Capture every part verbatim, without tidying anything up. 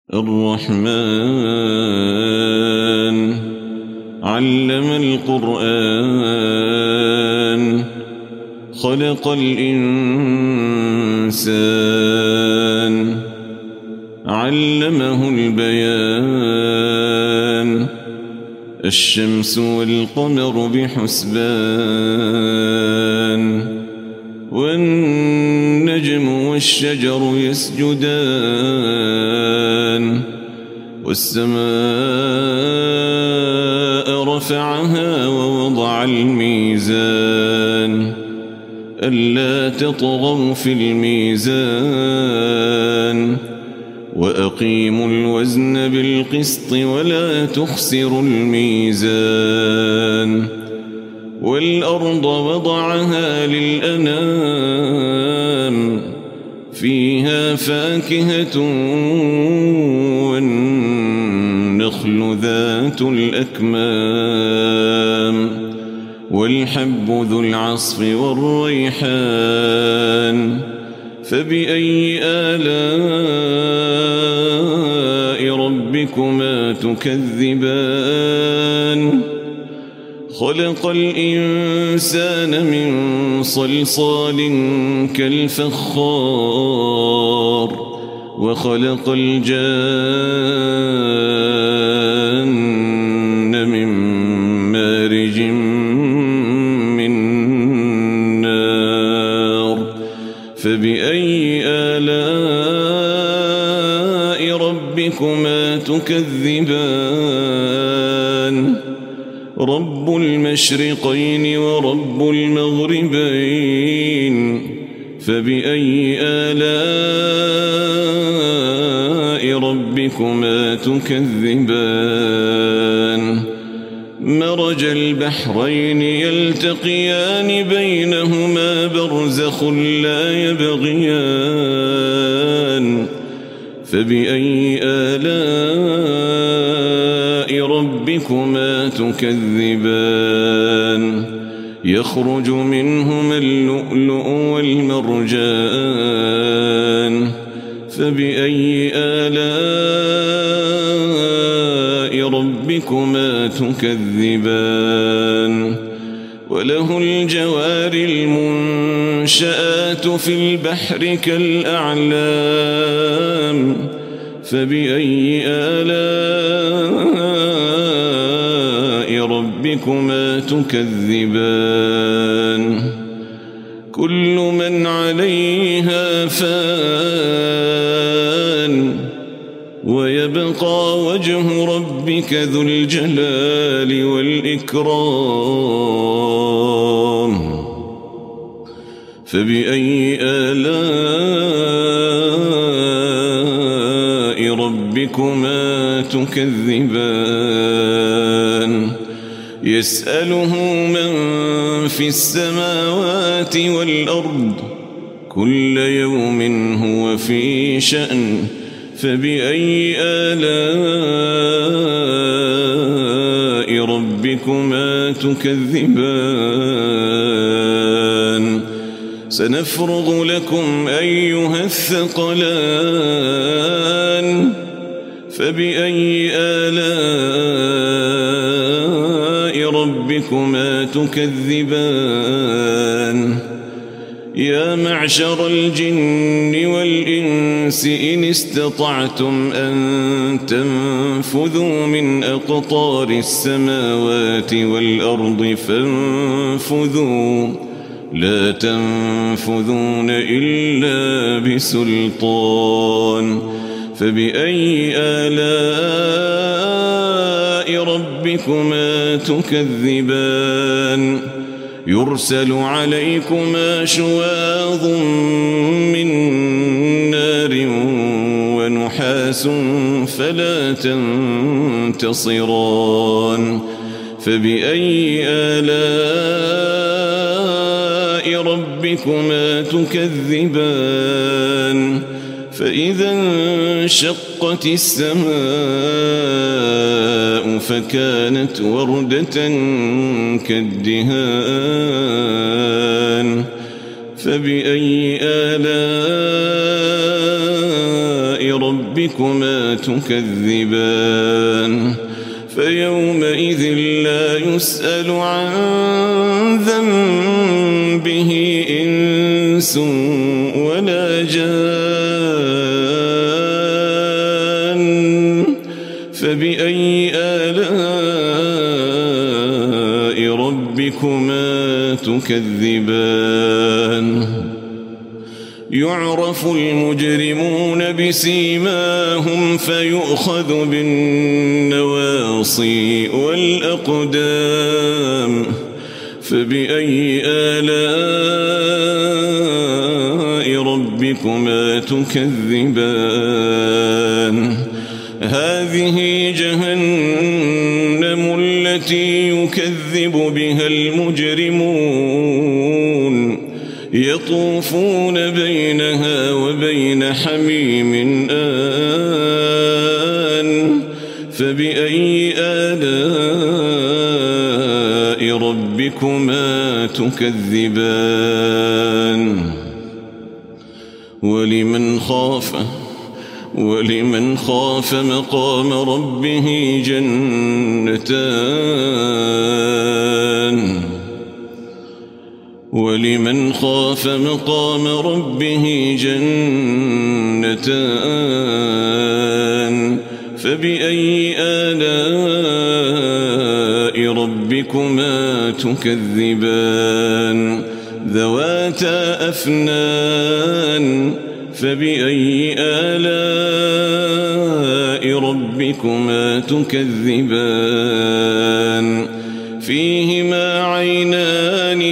الرحمن علم القرآن خلق الإنسان علمه البيان الشمس والقمر بحسبان والنجم والشجر يسجدان والسماء رفعها ووضع الميزان ألا تطغوا في الميزان وأقيموا الوزن بالقسط ولا تخسروا الميزان والأرض وضعها للأنام فيها فاكهة والنخل ذات الأكمام والحب ذو العصف والريحان فبأي آلاء ربكما تكذبان خلق الإنسان من صلصال كالفخار وخلق الجان من مارج من نار فبأي آلاء ربكما تكذبان رب المشرقين ورب المغربين فبأي آلاء ربكما تكذبان مرج البحرين يلتقيان بينهما برزخ لا يبغيان فبأي آلاء ربكما تكذبان يخرج منهما اللؤلؤ والمرجان فبأي آلاء ربكما تكذبان وله الجوار المنشآت في البحر كالأعلام فبأي آلاء ربكما تكذبان كل من عليها فان ويبقى وجه ربك ذو الجلال والإكرام فبأي آلاء ربكما تكذبان يسأله من في السماوات والأرض كل يوم هو في شأن فبأي آلاء ربكما تكذبان سنفرغ لكم أيها الثقلان فبأي آلاء ربكما تكذبان يا معشر الجن والإنس إن استطعتم أن تنفذوا من أقطار السماوات والأرض فانفذوا لا تنفذون إلا بسلطان فبأي آلاء ربكما تكذبان يرسل عليكما شواظ من نار ونحاس فلا تنتصران فبأي آلاء ربكما تكذبان فإذا انشقت السماء فكانت وردة كالدهان فبأي آلاء ربكما تكذبان فيومئذ لا يسأل عن ذنبه إنس ولا جان فبأي آلاء ربكما تكذبان يعرف المجرمون بسيماهم فيؤخذ بالنواصي والأقدام فبأي آلاء ربكما تكذبان هذه جهنم التي يكذب بها المجرمون يطوفون بينها وبين حميم آن فبأي آلاء ربكما تكذبان ولمن خاف ولمن خاف مقام ربه جنتان ولمن خاف مقام ربه جنتان فبأي آلاء ربكما تكذبان ذواتا أفنان فبأي آلاء ربكما تكذبان فيهما عينان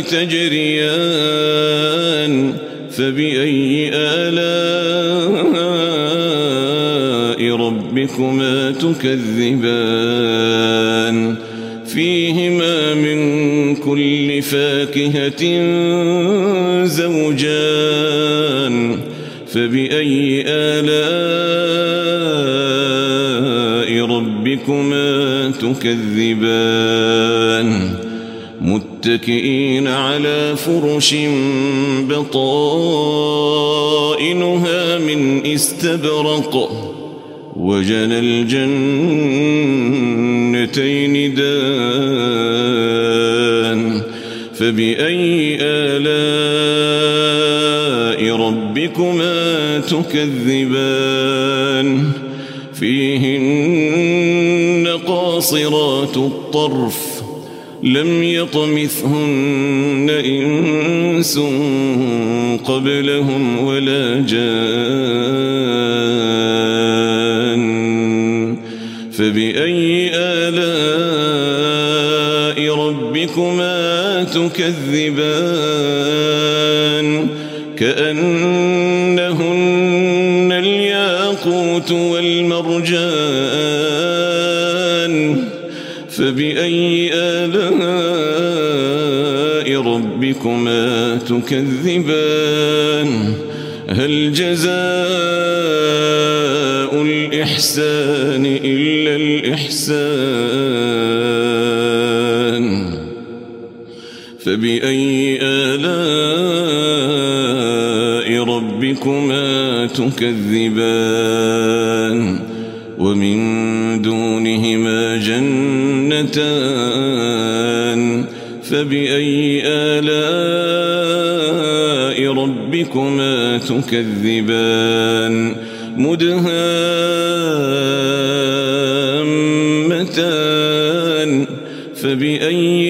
تجريان فبأي آلاء ربكما تكذبان فيهما من كل فاكهة زوجان فبأي آلاء ربكما تكذبان متكئين على فرش بطائنها من استبرق وجنى الجنتين دان فبأي آلاء ربكما تكذبان فيهن قاصرات الطرف لم يطمثهن إنس قبلهم ولا جان فبأي آلاء ربكما تكذبان كأنهن الياقوت والمرجان فبأي آلاء ربكما تكذبان هل جزاء الإحسان إلا الإحسان فبأي آلاء ربكما تكذبان ومن دونهما جنتان فبأي آلاء ربكما تكذبان مدهامتان فبأي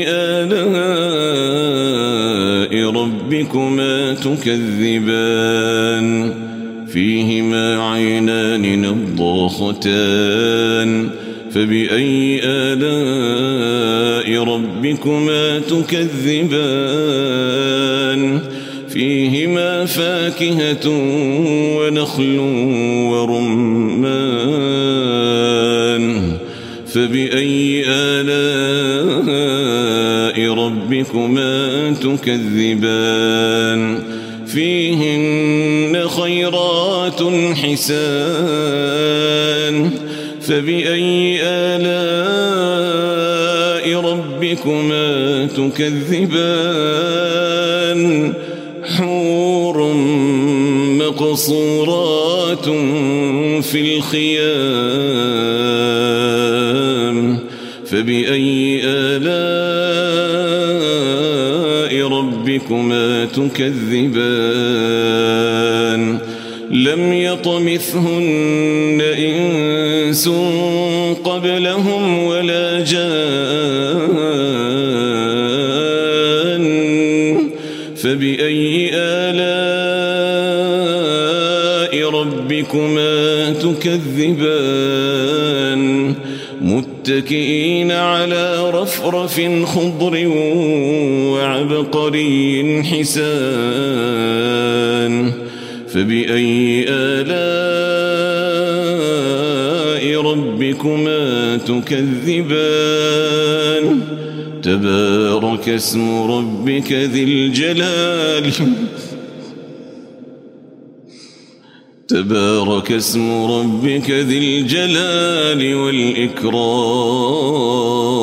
آلاء ربكما تكذبان فيهما عينان نضاختان فبأي آلاء ربكما تكذبان فيهما فاكهة ونخل ورمان فبأي آلاء ربكما تكذبان فيهن خيرات حسان فبأي آلاء ربكما تكذبان حور مقصورات في الخيام فبأي آلاء ربكما تكذبان لم يطمثهن إنس قبلهم ولا جان فبأي آلاء ربكما تكذبان متكئين على رفرف خضر وعبقري حسان فبأي آلاء ربكما تكذبان تبارك اسم ربك ذي الجلال تبارك اسم ربك ذي الجلال والإكرام